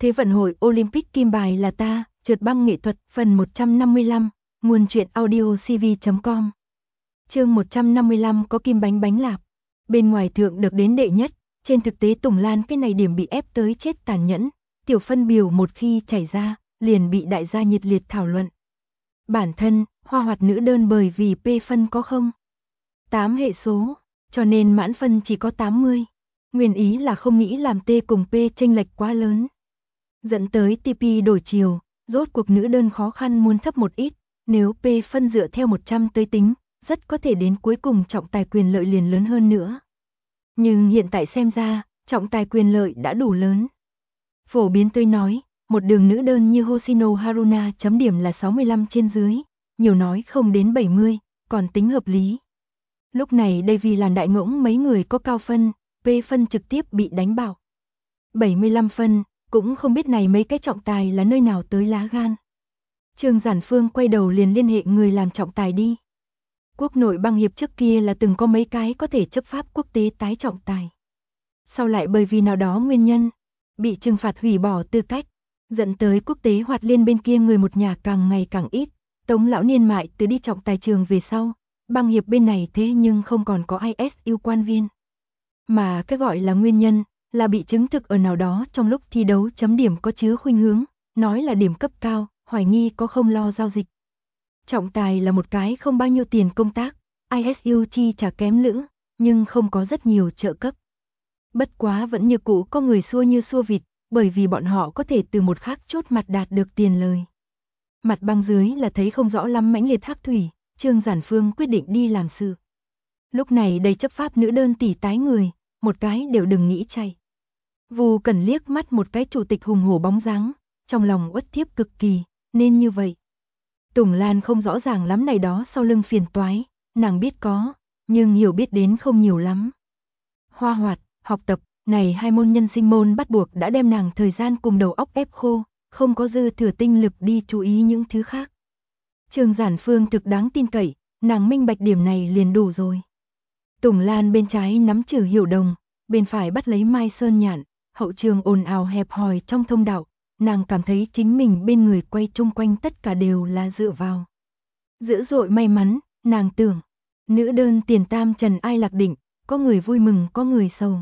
Thế vận hội Olympic kim bài là ta, trượt băng nghệ thuật, phần 155, nguồn truyện audio cv.com. Chương 155 có kim bánh bánh lạp. Bên ngoài thượng được đến đệ nhất, trên thực tế Tùng Lan cái này điểm bị ép tới chết tàn nhẫn, tiểu phân biểu một khi chảy ra, liền bị đại gia nhiệt liệt thảo luận. Bản thân, hoa hoạt nữ đơn bởi vì P phân có không 8 hệ số, cho nên mãn phân chỉ có 80. Nguyên ý là không nghĩ làm T cùng P chênh lệch quá lớn. Dẫn tới TP đổi chiều, rốt cuộc nữ đơn khó khăn muốn thấp một ít, nếu P phân dựa theo 100 tới tính, rất có thể đến cuối cùng trọng tài quyền lợi liền lớn hơn nữa. Nhưng hiện tại xem ra, trọng tài quyền lợi đã đủ lớn. Phổ biến tôi nói, một đường nữ đơn như Hoshino Haruna chấm điểm là 65 trên dưới, nhiều nói không đến 70, còn tính hợp lý. Lúc này đây vì làn đại ngỗng mấy người có cao phân, P phân trực tiếp bị đánh bạo. 75 phân, cũng không biết này mấy cái trọng tài là nơi nào tới lá gan. Trương Giản Phương quay đầu liền liên hệ người làm trọng tài đi. Quốc nội băng hiệp trước kia là từng có mấy cái có thể chấp pháp quốc tế tái trọng tài. Sau lại bởi vì nào đó nguyên nhân, bị trừng phạt hủy bỏ tư cách, dẫn tới quốc tế hoạt liên bên kia người một nhà càng ngày càng ít. Tống lão niên mại từ đi trọng tài trường về sau, băng hiệp bên này thế nhưng không còn có ISU quan viên. Mà cái gọi là nguyên nhân là bị chứng thực ở nào đó trong lúc thi đấu chấm điểm có chứa khuynh hướng, nói là điểm cấp cao, hoài nghi có không lo giao dịch. Trọng tài là một cái không bao nhiêu tiền công tác, ISU chi trả kém lữ, nhưng không có rất nhiều trợ cấp. Bất quá vẫn như cũ có người xua như xua vịt, bởi vì bọn họ có thể từ một khác chốt mặt đạt được tiền lời. Mặt băng dưới là thấy không rõ lắm mãnh liệt hắc thủy, Trương Giản Phương quyết định đi làm sự. Lúc này đầy chấp pháp nữ đơn tỷ tái người, một cái đều đừng nghĩ chạy. Vu Cần liếc mắt một cái chủ tịch hùng hổ bóng dáng, trong lòng uất thiếp cực kỳ, nên như vậy. Tùng Lan không rõ ràng lắm này đó sau lưng phiền toái, nàng biết có, nhưng hiểu biết đến không nhiều lắm. Hoa hoạt, học tập, này hai môn nhân sinh môn bắt buộc đã đem nàng thời gian cùng đầu óc ép khô, không có dư thừa tinh lực đi chú ý những thứ khác. Trương Giản Phương thực đáng tin cậy, nàng minh bạch điểm này liền đủ rồi. Tùng Lan bên trái nắm Trử Hiểu Đồng, bên phải bắt lấy Mai Sơn Nhạn, hậu trường ồn ào hẹp hòi trong thông đạo, nàng cảm thấy chính mình bên người quay chung quanh tất cả đều là dựa vào. Dữ dội may mắn, nàng tưởng, nữ đơn tiền tam Trần Ai Lạc Định, có người vui mừng có người sầu.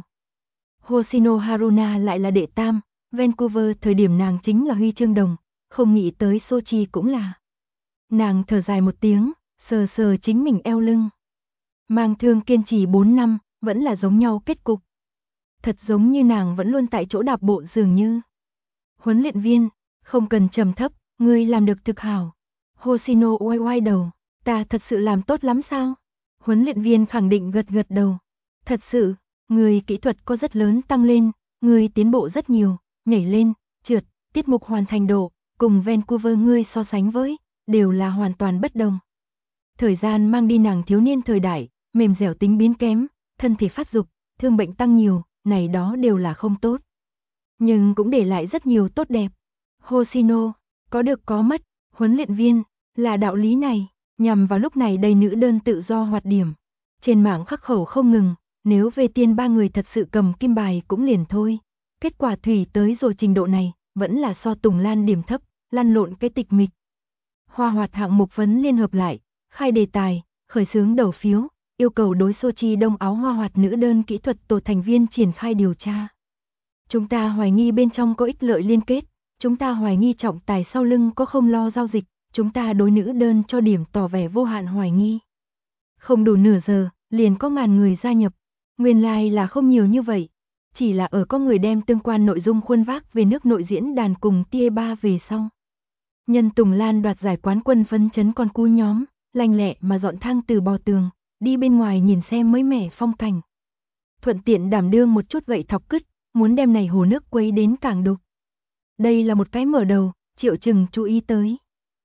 Hoshino Haruna lại là đệ tam, Vancouver thời điểm nàng chính là huy chương đồng, không nghĩ tới Sochi cũng là. Nàng thở dài một tiếng, sờ sờ chính mình eo lưng. Mang thương kiên trì 4 năm, vẫn là giống nhau kết cục. Thật giống như nàng vẫn luôn tại chỗ đạp bộ dường như. Huấn luyện viên, không cần trầm thấp, ngươi làm được thực hảo. Hoshino oai oai đầu, ta thật sự làm tốt lắm sao? Huấn luyện viên khẳng định gật gật đầu. Thật sự, người kỹ thuật có rất lớn tăng lên, người tiến bộ rất nhiều, nhảy lên, trượt, tiết mục hoàn thành độ, cùng Vancouver ngươi so sánh với, đều là hoàn toàn bất đồng. Thời gian mang đi nàng thiếu niên thời đại, mềm dẻo tính biến kém, thân thể phát dục, thương bệnh tăng nhiều, này đó đều là không tốt. Nhưng cũng để lại rất nhiều tốt đẹp. Hoshino, có được có mất, huấn luyện viên, là đạo lý này, nhằm vào lúc này đầy nữ đơn tự do hoạt điểm. Trên mạng khắc khẩu không ngừng, nếu về tiên ba người thật sự cầm kim bài cũng liền thôi. Kết quả thủy tới rồi trình độ này, vẫn là so Tùng Lan điểm thấp, lăn lộn cái tịch mịch. Hoa hoạt hạng mục vấn liên hợp lại, khai đề tài, khởi xướng đầu phiếu, yêu cầu đối Sochi đông áo hoa hoạt nữ đơn kỹ thuật tổ thành viên triển khai điều tra. Chúng ta hoài nghi bên trong có ích lợi liên kết, chúng ta hoài nghi trọng tài sau lưng có không lo giao dịch, chúng ta đối nữ đơn cho điểm tỏ vẻ vô hạn hoài nghi. Không đủ nửa giờ, liền có ngàn người gia nhập, nguyên lai là không nhiều như vậy, chỉ là ở có người đem tương quan nội dung khuôn vác về nước nội diễn đàn cùng tia 3 về sau. Nhân Tùng Lan đoạt giải quán quân phấn chấn con cu nhóm, lanh lẹ mà dọn thang từ bò tường, đi bên ngoài nhìn xem mới mẻ phong cảnh. Thuận tiện đảm đương một chút gậy thọc cứt, muốn đem này hồ nước quấy đến càng đục. Đây là một cái mở đầu, Triệu Trừng chú ý tới.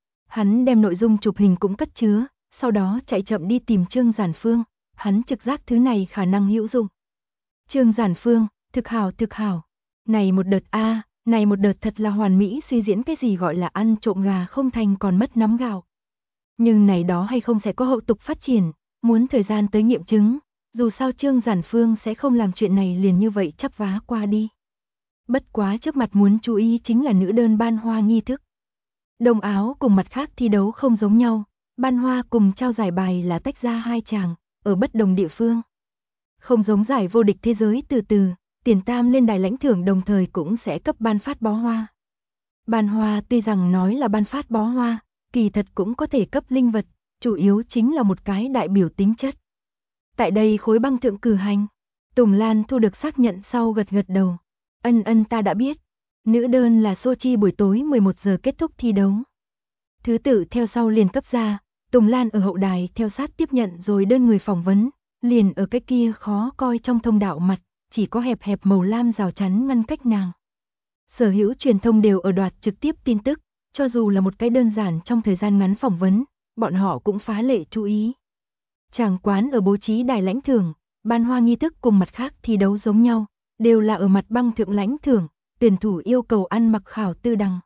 Hắn đem nội dung chụp hình cũng cất chứa, sau đó chạy chậm đi tìm Trương Giản Phương, hắn trực giác thứ này khả năng hữu dụng. Trương Giản Phương, thực hảo. Này một đợt này một đợt thật là hoàn mỹ suy diễn cái gì gọi là ăn trộm gà không thành còn mất nắm gạo. Nhưng này đó hay không sẽ có hậu tục phát triển, muốn thời gian tới nghiệm chứng, dù sao Trương Giản Phương sẽ không làm chuyện này liền như vậy chắp vá qua đi. Bất quá trước mặt muốn chú ý chính là nữ đơn ban hoa nghi thức. Đồng áo cùng mặt khác thi đấu không giống nhau, ban hoa cùng trao giải bài là tách ra hai chàng, ở bất đồng địa phương. Không giống giải vô địch thế giới từ từ, tiền tam lên đài lãnh thưởng đồng thời cũng sẽ cấp ban phát bó hoa. Ban hoa tuy rằng nói là ban phát bó hoa, kỳ thật cũng có thể cấp linh vật, chủ yếu chính là một cái đại biểu tính chất. Tại đây khối băng thượng cử hành, Tùng Lan thu được xác nhận sau gật gật đầu. Ân ta đã biết. Nữ đơn là Sochi buổi tối 11 giờ kết thúc thi đấu. Thứ tự theo sau liền cấp ra, Tùng Lan ở hậu đài theo sát tiếp nhận rồi đơn người phỏng vấn, liền ở cái kia khó coi trong thông đạo mặt, chỉ có hẹp hẹp màu lam rào chắn ngăn cách nàng. Sở hữu truyền thông đều ở đoạt trực tiếp tin tức, cho dù là một cái đơn giản trong thời gian ngắn phỏng vấn, bọn họ cũng phá lệ chú ý. Chàng quán ở bố trí đài lãnh thưởng, ban hoa nghi thức cùng mặt khác thi đấu giống nhau, đều là ở mặt băng thượng lãnh thưởng, tuyển thủ yêu cầu ăn mặc khảo tư đằng.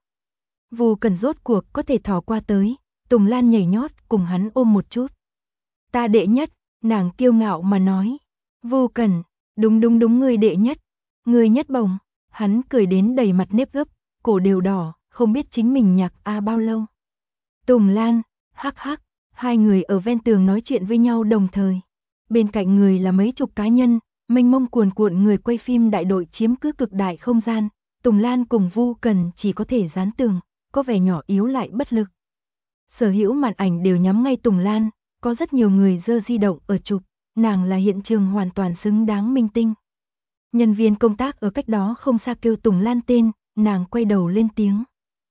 Vu Cần rốt cuộc có thể thò qua tới, Tùng Lan nhảy nhót cùng hắn ôm một chút. Ta đệ nhất, nàng kiêu ngạo mà nói. Vu Cần, đúng người đệ nhất, người nhất bồng. Hắn cười đến đầy mặt nếp gấp, cổ đều đỏ, không biết chính mình nhạc bao lâu. Tùng Lan, hắc hắc, hai người ở ven tường nói chuyện với nhau đồng thời. Bên cạnh người là mấy chục cá nhân, mênh mông cuồn cuộn người quay phim đại đội chiếm cứ cực đại không gian. Tùng Lan cùng Vu Cần chỉ có thể dán tường, có vẻ nhỏ yếu lại bất lực. Sở hữu màn ảnh đều nhắm ngay Tùng Lan, có rất nhiều người giơ di động ở chụp, nàng là hiện trường hoàn toàn xứng đáng minh tinh. Nhân viên công tác ở cách đó không xa kêu Tùng Lan tên, nàng quay đầu lên tiếng.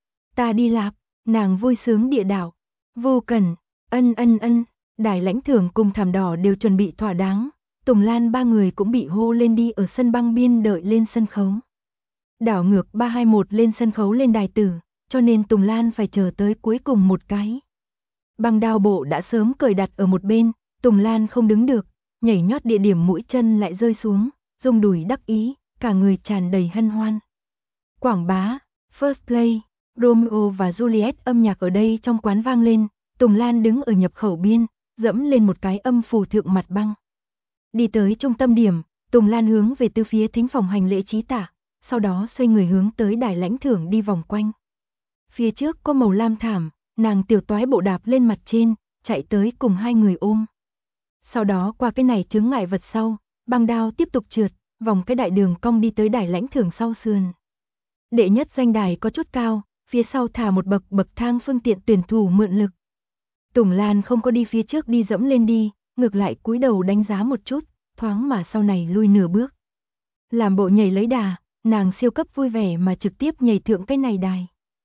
Ta đi lạp, nàng vui sướng địa đạo. Vu Cần, ân, đài lãnh thưởng cùng thảm đỏ đều chuẩn bị thỏa đáng, Tùng Lan ba người cũng bị hô lên đi ở sân băng biên đợi lên sân khấu. Đảo ngược 321 lên sân khấu lên đài tử, cho nên Tùng Lan phải chờ tới cuối cùng một cái. Băng đao bộ đã sớm cởi đặt ở một bên, Tùng Lan không đứng được, nhảy nhót địa điểm mũi chân lại rơi xuống, rung đùi đắc ý, cả người tràn đầy hân hoan. Quảng bá, First Play, Romeo và Juliet âm nhạc ở đây trong quán vang lên, Tùng Lan đứng ở nhập khẩu biên, dẫm lên một cái âm phù thượng mặt băng. Đi tới trung tâm điểm, Tùng Lan hướng về từ phía thính phòng hành lễ trí tả, sau đó xoay người hướng tới đài lãnh thưởng đi vòng quanh. Phía trước có màu lam thảm, nàng tiểu toái bộ đạp lên mặt trên, chạy tới cùng hai người ôm. Sau đó qua cái này chướng ngại vật sau, băng đao tiếp tục trượt, vòng cái đại đường cong đi tới đài lãnh thưởng sau sườn. Đệ nhất danh đài có chút cao, phía sau thả một bậc thang phương tiện tuyển thủ mượn lực. Tùng Lan không có đi phía trước đi dẫm lên đi, ngược lại cúi đầu đánh giá một chút, thoáng mà sau này lui nửa bước. Làm bộ nhảy lấy đà, nàng siêu cấp vui vẻ mà trực tiếp nhảy thượng cái này đài.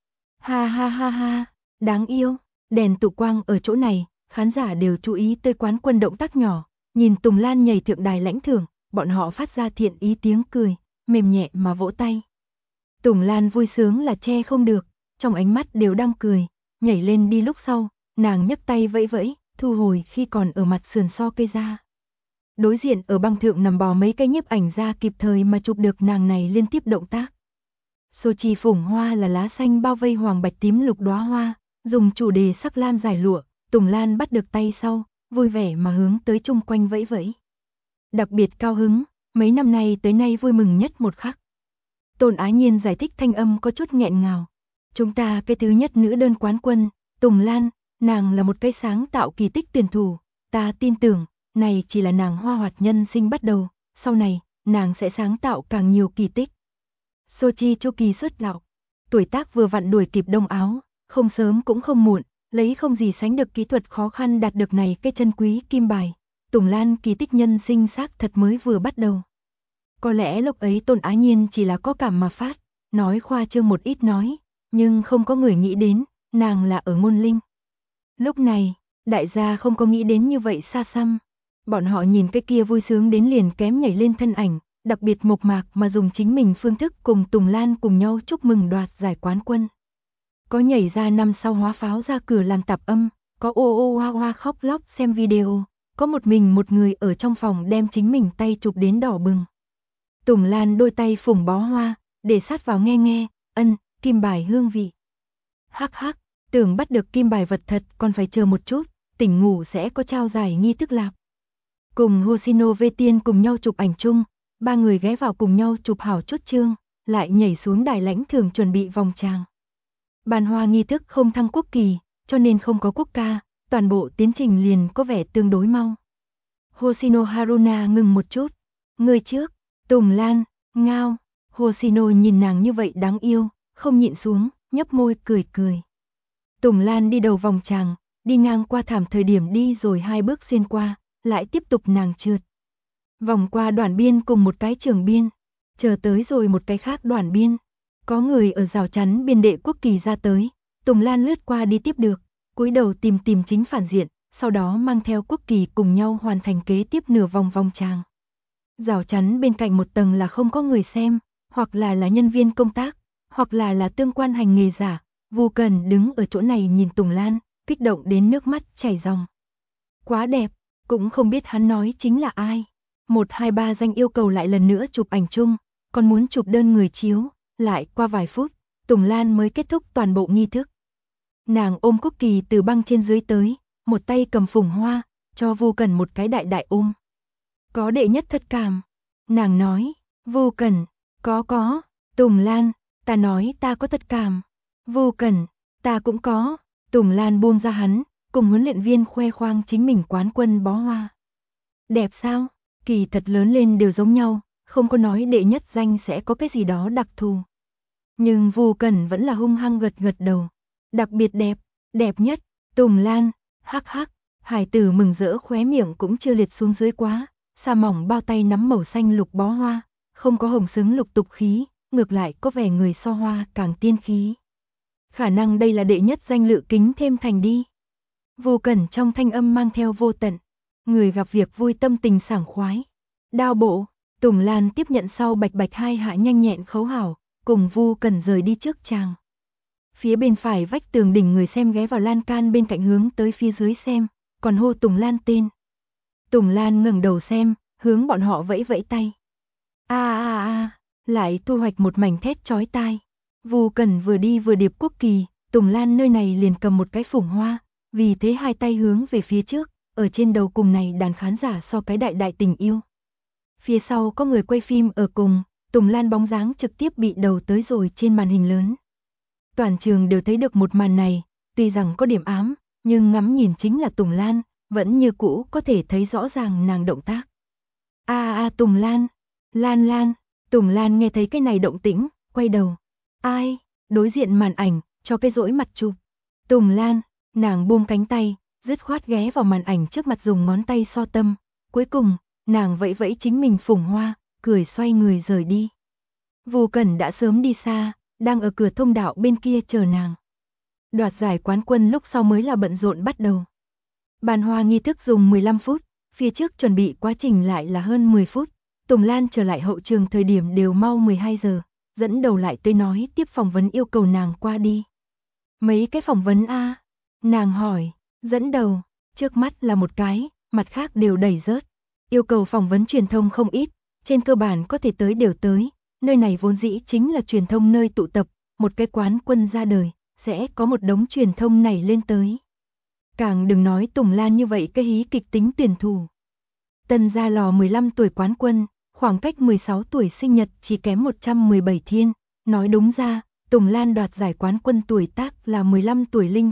Ha, đáng yêu, đèn tụ quang ở chỗ này, khán giả đều chú ý tới quán quân động tác nhỏ, nhìn Tùng Lan nhảy thượng đài lãnh thưởng, bọn họ phát ra thiện ý tiếng cười, mềm nhẹ mà vỗ tay. Tùng Lan vui sướng là che không được, trong ánh mắt đều đang cười, nhảy lên đi lúc sau, nàng nhấc tay vẫy vẫy, thu hồi khi còn ở mặt sườn so cây ra. Đối diện ở băng thượng nằm bò mấy cây nhiếp ảnh ra kịp thời mà chụp được nàng này liên tiếp động tác. Sochi phủng hoa là lá xanh bao vây hoàng bạch tím lục đóa hoa, dùng chủ đề sắc lam giải lụa, Tùng Lan bắt được tay sau, vui vẻ mà hướng tới chung quanh vẫy vẫy. Đặc biệt cao hứng, mấy năm nay tới nay vui mừng nhất một khắc. Tôn Ái Nhiên giải thích thanh âm có chút nghẹn ngào. Chúng ta cái thứ nhất nữ đơn quán quân, Tùng Lan, nàng là một cái sáng tạo kỳ tích tuyển thủ, ta tin tưởng, này chỉ là nàng hoa hoạt nhân sinh bắt đầu, sau này, nàng sẽ sáng tạo càng nhiều kỳ tích. Sochi chu kỳ xuất đạo, tuổi tác vừa vặn đuổi kịp đông áo, không sớm cũng không muộn, lấy không gì sánh được kỹ thuật khó khăn đạt được này cái chân quý kim bài. Tùng Lan kỳ tích nhân sinh xác thật mới vừa bắt đầu. Có lẽ lúc ấy Tôn Ái Nhiên chỉ là có cảm mà phát, nói khoa trương một ít nói, nhưng không có người nghĩ đến, nàng là ở Ngôn Linh. Lúc này, đại gia không có nghĩ đến như vậy xa xăm. Bọn họ nhìn cái kia vui sướng đến liền kém nhảy lên thân ảnh, đặc biệt mộc mạc mà dùng chính mình phương thức cùng Tùng Lan cùng nhau chúc mừng đoạt giải quán quân. Có nhảy ra năm sau hóa pháo ra cửa làm tạp âm, có ô hoa hoa khóc lóc xem video, có một người ở trong phòng đem chính mình tay chụp đến đỏ bừng. Tùng Lan đôi tay phủng bó hoa, để sát vào nghe, kim bài hương vị. Hắc, tưởng bắt được kim bài vật thật còn phải chờ một chút, tỉnh ngủ sẽ có trao giải nghi thức lạp. Cùng Hoshino Vê Tiên cùng nhau chụp ảnh chung, ba người ghé vào cùng nhau chụp hảo chút chương, lại nhảy xuống đài lãnh thưởng chuẩn bị vòng tràng. Bàn hoa nghi thức không thăng quốc kỳ, cho nên không có quốc ca, toàn bộ tiến trình liền có vẻ tương đối mau. Hoshino Haruna ngừng một chút. Người trước, Tùng Lan, ngao. Hoshino nhìn nàng như vậy đáng yêu, không nhịn xuống, nhấp môi cười cười. Tùng Lan đi đầu vòng tràng, đi ngang qua thảm thời điểm đi rồi 2 bước xuyên qua, lại tiếp tục nàng trượt. Vòng qua đoàn biên cùng một cái trường biên, chờ tới rồi một cái khác đoàn biên. Có người ở rào chắn biên đệ quốc kỳ ra tới, Tùng Lan lướt qua đi tiếp được, cúi đầu tìm chính phản diện, sau đó mang theo quốc kỳ cùng nhau hoàn thành kế tiếp nửa vòng vòng tràng. Rào chắn bên cạnh một tầng là không có người xem, hoặc là nhân viên công tác, hoặc là tương quan hành nghề giả. Vu Cần đứng ở chỗ này nhìn Tùng Lan, kích động đến nước mắt chảy ròng. Quá đẹp, cũng không biết hắn nói chính là ai. 1, 2, 3 danh yêu cầu lại lần nữa chụp ảnh chung, còn muốn chụp đơn người chiếu, lại qua vài phút, Tùng Lan mới kết thúc toàn bộ nghi thức. Nàng ôm quốc kỳ từ băng trên dưới tới, một tay cầm phùng hoa, cho Vu Cần một cái đại đại ôm. Có đệ nhất thật cảm. Nàng nói, Vu Cần, có, Tùng Lan, ta nói ta có thật cảm. Vu Cần, ta cũng có. Tùng Lan buông ra hắn, cùng huấn luyện viên khoe khoang chính mình quán quân bó hoa. Đẹp sao? Kỳ thật lớn lên đều giống nhau, không có nói đệ nhất danh sẽ có cái gì đó đặc thù. Nhưng Vu Cần vẫn là hung hăng gật đầu. Đặc biệt đẹp, đẹp nhất. Tùng Lan, hắc hắc. Hải tử mừng rỡ khóe miệng cũng chưa liệt xuống dưới quá. Sa mỏng bao tay nắm màu xanh lục bó hoa, không có hồng xứng lục tục khí, ngược lại có vẻ người so hoa càng tiên khí. Khả năng đây là đệ nhất danh Lự Kính thêm thành đi. Vu Cẩn trong thanh âm mang theo vô tận, người gặp việc vui tâm tình sảng khoái. Đao bộ, Tùng Lan tiếp nhận sau bạch bạch 2 hạ nhanh nhẹn khấu hảo, cùng Vu Cẩn rời đi trước chàng. Phía bên phải vách tường đỉnh người xem ghé vào lan can bên cạnh hướng tới phía dưới xem, còn hô Tùng Lan tên. Tùng Lan ngẩng đầu xem, hướng bọn họ vẫy vẫy tay. Lại thu hoạch một mảnh thét chói tai. Vu Cẩn vừa đi vừa điệp quốc kỳ, Tùng Lan nơi này liền cầm một cái phủng hoa, vì thế 2 tay hướng về phía trước, ở trên đầu cùng này đàn khán giả so cái đại đại tình yêu. Phía sau có người quay phim ở cùng, Tùng Lan bóng dáng trực tiếp bị đầu tới rồi trên màn hình lớn. Toàn trường đều thấy được một màn này, tuy rằng có điểm ám, nhưng ngắm nhìn chính là Tùng Lan, vẫn như cũ có thể thấy rõ ràng nàng động tác. Tùng Lan, Lan, Tùng Lan nghe thấy cái này động tĩnh, quay đầu. Ai? Đối diện màn ảnh, cho cái rỗi mặt chụp. Tùng Lan, nàng buông cánh tay, dứt khoát ghé vào màn ảnh trước mặt dùng ngón tay so tâm. Cuối cùng, nàng vẫy vẫy chính mình phủng hoa, cười xoay người rời đi. Vu Cẩn đã sớm đi xa, đang ở cửa thông đạo bên kia chờ nàng. Đoạt giải quán quân lúc sau mới là bận rộn bắt đầu. Bàn hoa nghi thức dùng 15 phút, phía trước chuẩn bị quá trình lại là hơn 10 phút. Tùng Lan trở lại hậu trường thời điểm đều mau 12 giờ, dẫn đầu lại tới nói tiếp phỏng vấn yêu cầu nàng qua đi. Mấy cái phỏng vấn a? Nàng hỏi, dẫn đầu, trước mắt là một cái, mặt khác đều đầy rớt. Yêu cầu phỏng vấn truyền thông không ít, trên cơ bản có thể tới đều tới, nơi này vốn dĩ chính là truyền thông nơi tụ tập, một cái quán quân ra đời, sẽ có một đống truyền thông này lên tới. Càng đừng nói Tùng Lan như vậy cái hí kịch tính tuyển thủ. Tân Gia Lò 15 tuổi quán quân, khoảng cách 16 tuổi sinh nhật chỉ kém 117 thiên, nói đúng ra, Tùng Lan đoạt giải quán quân tuổi tác là 15 tuổi linh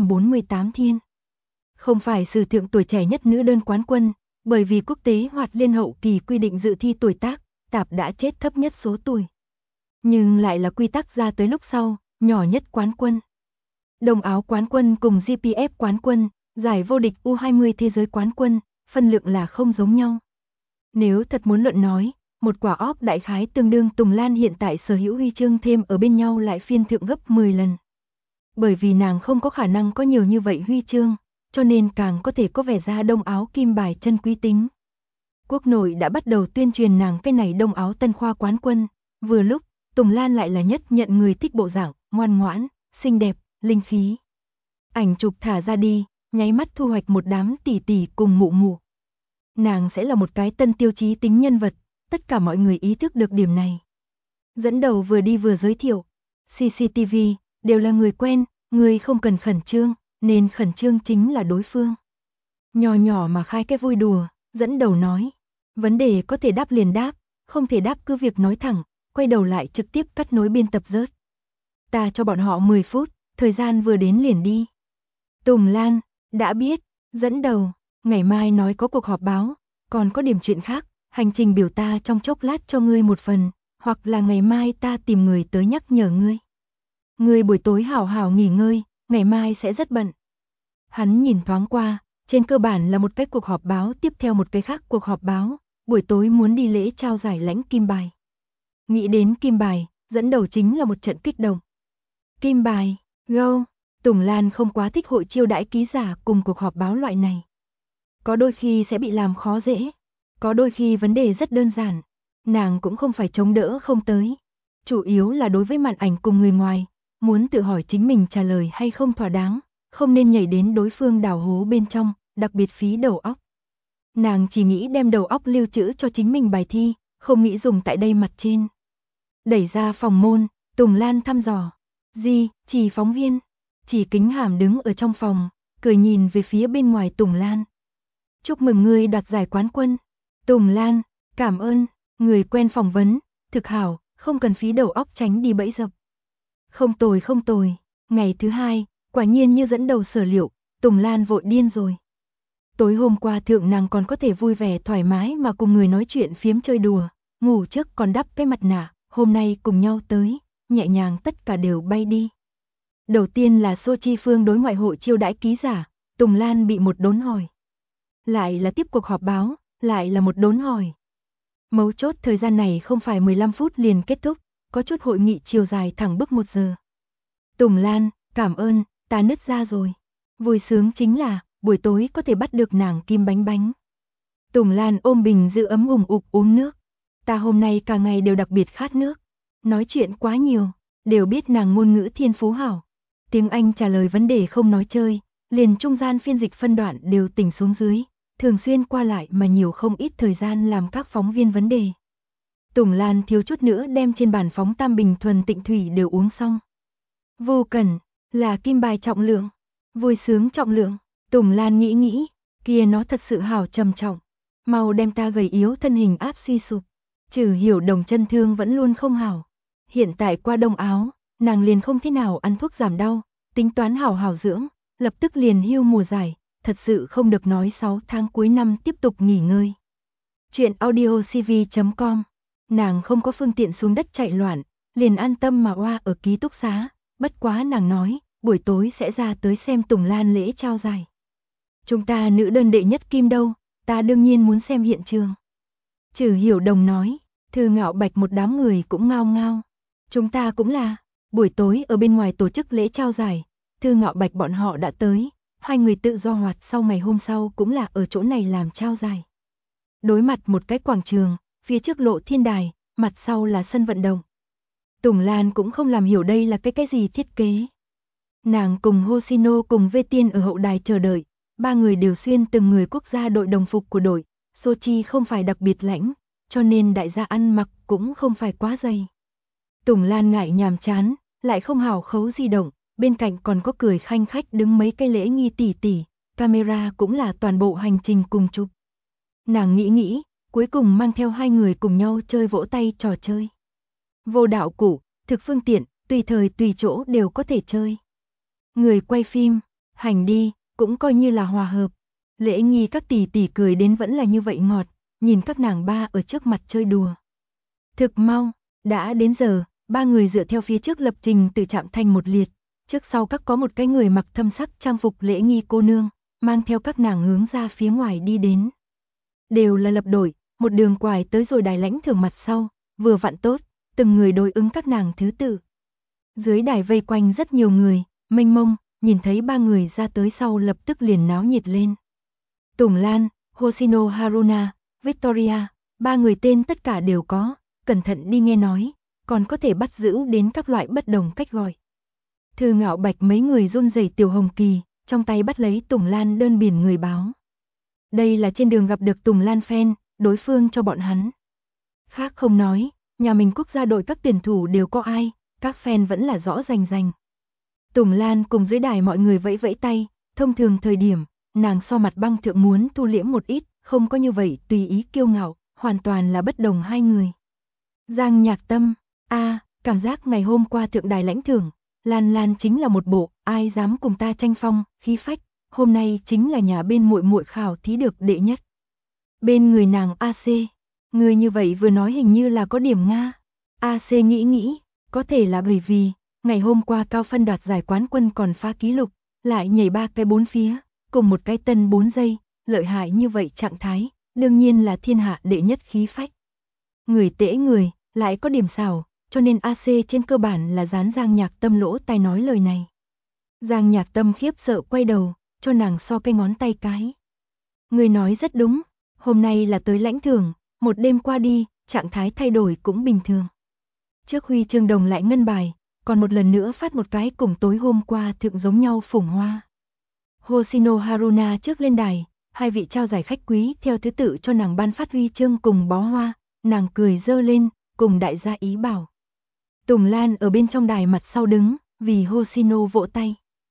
248 thiên. Không phải sử thượng tuổi trẻ nhất nữ đơn quán quân, bởi vì quốc tế hoặc liên hậu kỳ quy định dự thi tuổi tác, tạp đã chết thấp nhất số tuổi. Nhưng lại là quy tắc ra tới lúc sau, nhỏ nhất quán quân. Đồng áo quán quân cùng GPF quán quân, giải vô địch U20 thế giới quán quân, phân lượng là không giống nhau. Nếu thật muốn luận nói, một quả óp đại khái tương đương Tùng Lan hiện tại sở hữu huy chương thêm ở bên nhau lại phiên thượng gấp 10 lần. Bởi vì nàng không có khả năng có nhiều như vậy huy chương, cho nên càng có thể có vẻ ra đông áo kim bài chân quý tính. Quốc nội đã bắt đầu tuyên truyền nàng cái này đông áo tân khoa quán quân, vừa lúc, Tùng Lan lại là nhất nhận người thích bộ dạng, ngoan ngoãn, xinh đẹp, linh khí. Ảnh chụp thả ra đi, nháy mắt thu hoạch một đám tỷ tỷ cùng mụ mụ. Nàng sẽ là một cái tân tiêu chí tính nhân vật, tất cả mọi người ý thức được điểm này. Dẫn đầu vừa đi vừa giới thiệu, CCTV, đều là người quen, người không cần khẩn trương, nên khẩn trương chính là đối phương. Nhỏ nhỏ mà khai cái vui đùa, dẫn đầu nói, vấn đề có thể đáp liền đáp, không thể đáp cứ việc nói thẳng, quay đầu lại trực tiếp cắt nối biên tập rớt. Ta cho bọn họ 10 phút, thời gian vừa đến liền đi. Tùng Lan, đã biết, dẫn đầu, ngày mai nói có cuộc họp báo, còn có điểm chuyện khác, hành trình biểu ta trong chốc lát cho ngươi một phần, hoặc là ngày mai ta tìm người tới nhắc nhở ngươi. Ngươi buổi tối hảo hảo nghỉ ngơi, ngày mai sẽ rất bận. Hắn nhìn thoáng qua, trên cơ bản là một cái cuộc họp báo tiếp theo một cái khác cuộc họp báo, buổi tối muốn đi lễ trao giải lãnh kim bài. Nghĩ đến kim bài, dẫn đầu chính là một trận kích động. Kim bài, go, Tùng Lan không quá thích hội chiêu đãi ký giả cùng cuộc họp báo loại này. Có đôi khi sẽ bị làm khó dễ, có đôi khi vấn đề rất đơn giản, nàng cũng không phải chống đỡ không tới. Chủ yếu là đối với màn ảnh cùng người ngoài, muốn tự hỏi chính mình trả lời hay không thỏa đáng, không nên nhảy đến đối phương đào hố bên trong, đặc biệt phí đầu óc. Nàng chỉ nghĩ đem đầu óc lưu trữ cho chính mình bài thi, không nghĩ dùng tại đây mặt trên. Đẩy ra phòng môn, Tùng Lan thăm dò. Gì, chỉ phóng viên. Chỉ Kính Hàm đứng ở trong phòng, cười nhìn về phía bên ngoài Tùng Lan. Chúc mừng ngươi đoạt giải quán quân. Tùng Lan, cảm ơn, người quen phỏng vấn, thực hảo, không cần phí đầu óc tránh đi bẫy dập. Không tồi, ngày thứ hai, quả nhiên như dẫn đầu sở liệu, Tùng Lan vội điên rồi. Tối hôm qua thượng nàng còn có thể vui vẻ thoải mái mà cùng người nói chuyện phiếm chơi đùa, ngủ trước còn đắp cái mặt nạ, hôm nay cùng nhau tới, nhẹ nhàng tất cả đều bay đi. Đầu tiên là Sochi Phương đối ngoại hội chiêu đãi ký giả, Tùng Lan bị một đốn hỏi. Lại là tiếp cuộc họp báo, lại là một đốn hỏi. Mấu chốt thời gian này không phải 15 phút liền kết thúc, có chút hội nghị chiều dài thẳng bức 1 giờ. Tùng Lan, cảm ơn, ta nứt ra rồi. Vui sướng chính là, buổi tối có thể bắt được nàng Kim Bánh Bánh. Tùng Lan ôm bình giữ ấm ủng ục uống nước. Ta hôm nay cả ngày đều đặc biệt khát nước. Nói chuyện quá nhiều, đều biết nàng ngôn ngữ thiên phú hảo. Tiếng Anh trả lời vấn đề không nói chơi, liền trung gian phiên dịch phân đoạn đều tỉnh xuống dưới, thường xuyên qua lại mà nhiều không ít thời gian làm các phóng viên vấn đề. Tùng Lan thiếu chút nữa đem trên bàn phóng tam bình thuần tịnh thủy đều uống xong. Vô cần, là kim bài trọng lượng, vui sướng trọng lượng, Tùng Lan nghĩ, kia nó thật sự hảo trầm trọng, mau đem ta gầy yếu thân hình áp suy sụp. Trừ Hiểu Đồng chân thương vẫn luôn không hảo. Hiện tại qua đông áo, nàng liền không thế nào ăn thuốc giảm đau, tính toán hảo hảo dưỡng, lập tức liền hưu mùa giải, thật sự không được nói 6 tháng cuối năm tiếp tục nghỉ ngơi. Chuyện audiocv.com, nàng không có phương tiện xuống đất chạy loạn, liền an tâm mà oa ở ký túc xá, bất quá nàng nói, buổi tối sẽ ra tới xem Tùng Lan lễ trao giải. Chúng ta nữ đơn đệ nhất kim đâu, ta đương nhiên muốn xem hiện trường. Trừ Hiểu Đồng nói, Thư Ngạo Bạch một đám người cũng ngao ngao. Chúng ta cũng là, buổi tối ở bên ngoài tổ chức lễ trao giải, Thư Ngạo Bạch bọn họ đã tới, hai người tự do hoạt sau ngày hôm sau cũng là ở chỗ này làm trao giải. Đối mặt một cái quảng trường, phía trước lộ thiên đài, mặt sau là sân vận động. Tùng Lan cũng không làm hiểu đây là cái gì thiết kế. Nàng cùng Hoshino cùng Vê Tiên ở hậu đài chờ đợi, ba người đều xuyên từng người quốc gia đội đồng phục của đội, Sochi không phải đặc biệt lãnh, cho nên đại gia ăn mặc cũng không phải quá dày. Tùng Lan ngại nhàm chán, lại không hào khấu di động, bên cạnh còn có cười khanh khách đứng mấy cây lễ nghi tỉ tỉ, camera cũng là toàn bộ hành trình cùng chụp. Nàng nghĩ, cuối cùng mang theo hai người cùng nhau chơi vỗ tay trò chơi. Vô đạo cụ, thực phương tiện, tùy thời tùy chỗ đều có thể chơi. Người quay phim, hành đi, cũng coi như là hòa hợp. Lễ nghi các tỷ tỷ cười đến vẫn là như vậy ngọt, nhìn các nàng ba ở trước mặt chơi đùa. Thực mau, đã đến giờ, ba người dựa theo phía trước lập trình từ chạm thành một liệt, trước sau các có một cái người mặc thâm sắc trang phục lễ nghi cô nương, mang theo các nàng hướng ra phía ngoài đi đến. Đều là lập đội, một đường quải tới rồi đài lãnh thưởng mặt sau, vừa vặn tốt, từng người đối ứng các nàng thứ tự. Dưới đài vây quanh rất nhiều người, mênh mông, nhìn thấy ba người ra tới sau lập tức liền náo nhiệt lên. Tùng Lan, Hoshino Haruna, Victoria, ba người tên tất cả đều có, cẩn thận đi nghe nói, còn có thể bắt giữ đến các loại bất đồng cách gọi. Thư Ngạo Bạch mấy người run rẩy Tiểu Hồng Kỳ, trong tay bắt lấy Tùng Lan đơn biển người báo. Đây là trên đường gặp được Tùng Lan fan, đối phương cho bọn hắn. Khác không nói, nhà mình quốc gia đội các tuyển thủ đều có ai, các fan vẫn là rõ rành rành. Tùng Lan cùng dưới đài mọi người vẫy vẫy tay, thông thường thời điểm, nàng so mặt băng thượng muốn thu liễm một ít, không có như vậy tùy ý kiêu ngạo, hoàn toàn là bất đồng hai người. Giang Nhạc Tâm, Cảm giác ngày hôm qua thượng đài lãnh thưởng, Lan Lan chính là một bộ, ai dám cùng ta tranh phong, khí phách, hôm nay chính là nhà bên muội muội khảo thí được đệ nhất. Bên người nàng AC, người như vậy vừa nói hình như là có điểm Nga. AC nghĩ, có thể là bởi vì, ngày hôm qua cao phân đoạt giải quán quân còn phá kỷ lục, lại nhảy 3 cái 4 phía, cùng một cái tân 4 giây, lợi hại như vậy trạng thái, đương nhiên là thiên hạ đệ nhất khí phách. Người tễ người, lại có điểm xảo, cho nên AC trên cơ bản là dán Giang Nhạc Tâm lỗ tai nói lời này. Giang Nhạc Tâm khiếp sợ quay đầu, cho nàng so cái ngón tay cái. Người nói rất đúng, hôm nay là tới lãnh thưởng, một đêm qua đi, trạng thái thay đổi cũng bình thường. Trước huy chương đồng lại ngân bài, còn một lần nữa phát một cái cùng tối hôm qua thượng giống nhau phủng hoa. Hoshino Haruna trước lên đài, hai vị trao giải khách quý theo thứ tự cho nàng ban phát huy chương cùng bó hoa, nàng cười dơ lên, cùng đại gia ý bảo. Tùng Lan ở bên trong đài mặt sau đứng, vì Hoshino vỗ tay.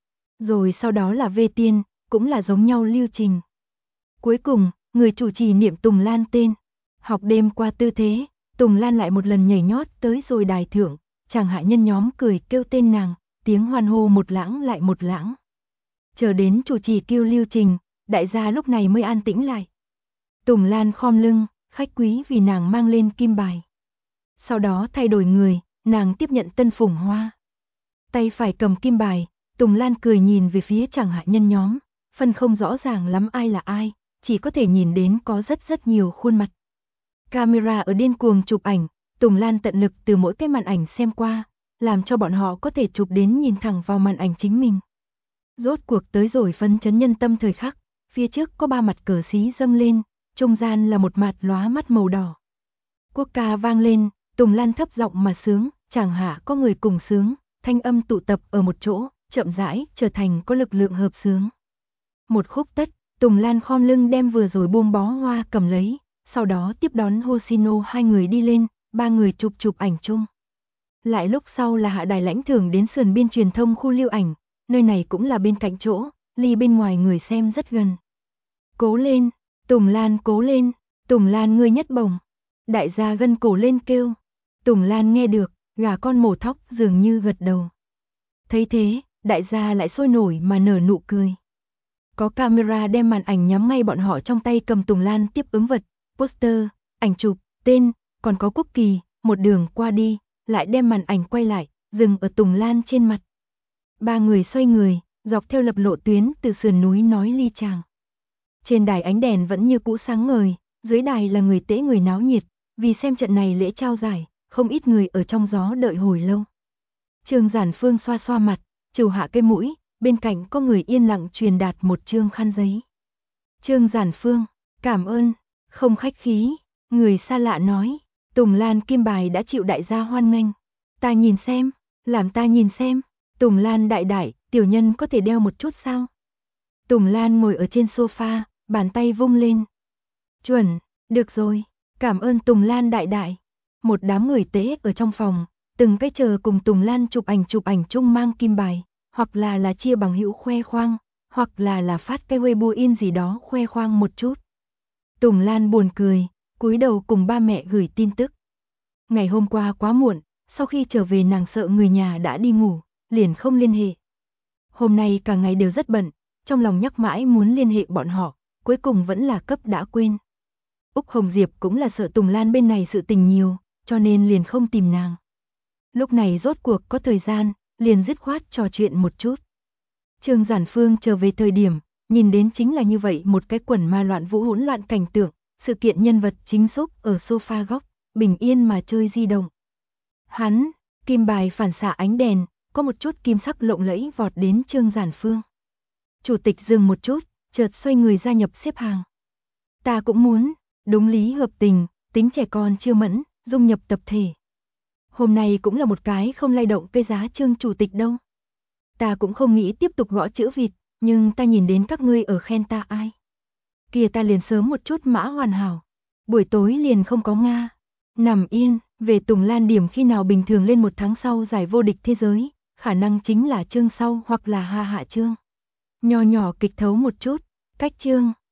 Rồi sau đó là Vê Tiên, cũng là giống nhau lưu trình. Cuối cùng, người chủ trì niệm Tùng Lan tên. Học đêm qua tư thế, Tùng Lan lại một lần nhảy nhót tới rồi đài thượng, chàng hạ nhân nhóm cười kêu tên nàng, tiếng hoan hô một lãng lại một lãng. Chờ đến chủ trì kêu lưu trình, đại gia lúc này mới an tĩnh lại. Tùng Lan khom lưng, khách quý vì nàng mang lên kim bài. Sau đó thay đổi người, nàng tiếp nhận tân phủng hoa. Tay phải cầm kim bài, Tùng Lan cười nhìn về phía chàng hạ nhân nhóm, phân không rõ ràng lắm ai là ai, chỉ có thể nhìn đến có rất nhiều khuôn mặt. Camera ở điên cuồng chụp ảnh, Tùng Lan tận lực từ mỗi cái màn ảnh xem qua, làm cho bọn họ có thể chụp đến nhìn thẳng vào màn ảnh chính mình. Rốt cuộc tới rồi phấn chấn nhân tâm thời khắc, phía trước có 3 mặt cờ xí dâng lên, trung gian là một mặt lóa mắt màu đỏ. Quốc ca vang lên, Tùng Lan thấp giọng mà sướng, chàng hạ có người cùng sướng, thanh âm tụ tập ở một chỗ, chậm rãi trở thành có lực lượng hợp sướng. Một khúc tất, Tùng Lan khom lưng đem vừa rồi buông bó hoa cầm lấy, sau đó tiếp đón Hoshino hai người đi lên, 3 người chụp ảnh chung. Lại lúc sau là hạ đài lãnh thưởng đến sườn biên truyền thông khu lưu ảnh, nơi này cũng là bên cạnh chỗ, ly bên ngoài người xem rất gần. Cố lên, Tùng Lan cố lên, Tùng Lan ngươi nhất bổng. Đại gia gân cổ lên kêu. Tùng Lan nghe được, gà con mổ thóc dường như gật đầu. Thấy thế, đại gia lại sôi nổi mà nở nụ cười. Có camera đem màn ảnh nhắm ngay bọn họ trong tay cầm Tùng Lan tiếp ứng vật, poster, ảnh chụp, tên, còn có quốc kỳ, một đường qua đi, lại đem màn ảnh quay lại, dừng ở Tùng Lan trên mặt. 3 người xoay người, dọc theo lập lộ tuyến từ sườn núi nói ly chàng. Trên đài ánh đèn vẫn như cũ sáng ngời, dưới đài là người tễ người náo nhiệt, vì xem trận này lễ trao giải, không ít người ở trong gió đợi hồi lâu. Trương Giản Phương xoa xoa mặt, trừ hạ cái mũi, bên cạnh có người yên lặng truyền đạt một trương khăn giấy. Trương Giản Phương, cảm ơn, không khách khí, người xa lạ nói, Tùng Lan kim bài đã chịu đại gia hoan nghênh. Ta nhìn xem, làm ta nhìn xem, Tùng Lan đại đại, tiểu nhân có thể đeo một chút sao? Tùng Lan ngồi ở trên sofa, bàn tay vung lên. Chuẩn, được rồi, cảm ơn Tùng Lan đại đại. Một đám người tế ở trong phòng, từng cái chờ cùng Tùng Lan chụp ảnh chung mang kim bài, hoặc là chia bằng hữu khoe khoang, hoặc là phát cái Weibo in gì đó khoe khoang một chút. Tùng Lan buồn cười, cúi đầu cùng ba mẹ gửi tin tức. Ngày hôm qua quá muộn, sau khi trở về nàng sợ người nhà đã đi ngủ, liền không liên hệ. Hôm nay cả ngày đều rất bận, trong lòng nhắc mãi muốn liên hệ bọn họ, cuối cùng vẫn là cấp đã quên. Úc Hồng Diệp cũng là sợ Tùng Lan bên này sự tình nhiều, cho nên liền không tìm nàng. Lúc này rốt cuộc có thời gian, liền dứt khoát trò chuyện một chút. Trương Giản Phương trở về thời điểm, nhìn đến chính là như vậy một cái quần ma loạn vũ hỗn loạn cảnh tượng, sự kiện nhân vật chính xúc ở sofa góc, bình yên mà chơi di động. Hắn, kim bài phản xạ ánh đèn, có một chút kim sắc lộng lẫy vọt đến Trương Giản Phương. Chủ tịch dừng một chút, chợt xoay người gia nhập xếp hàng. Ta cũng muốn, đúng lý hợp tình, tính trẻ con chưa mẫn, dung nhập tập thể. Hôm nay cũng là một cái không lay động cây giá Trương chủ tịch đâu. Ta cũng không nghĩ tiếp tục gõ chữ vịt, nhưng ta nhìn đến các ngươi ở khen ta ai. Kìa ta liền sớm một chút mã hoàn hảo. Buổi tối liền không có Nga. Nằm yên, về Tùng Lan điểm khi nào bình thường lên 1 tháng sau giải vô địch thế giới, khả năng chính là chương sau hoặc là hạ chương. Nho nhỏ kịch thấu một chút, cách chương.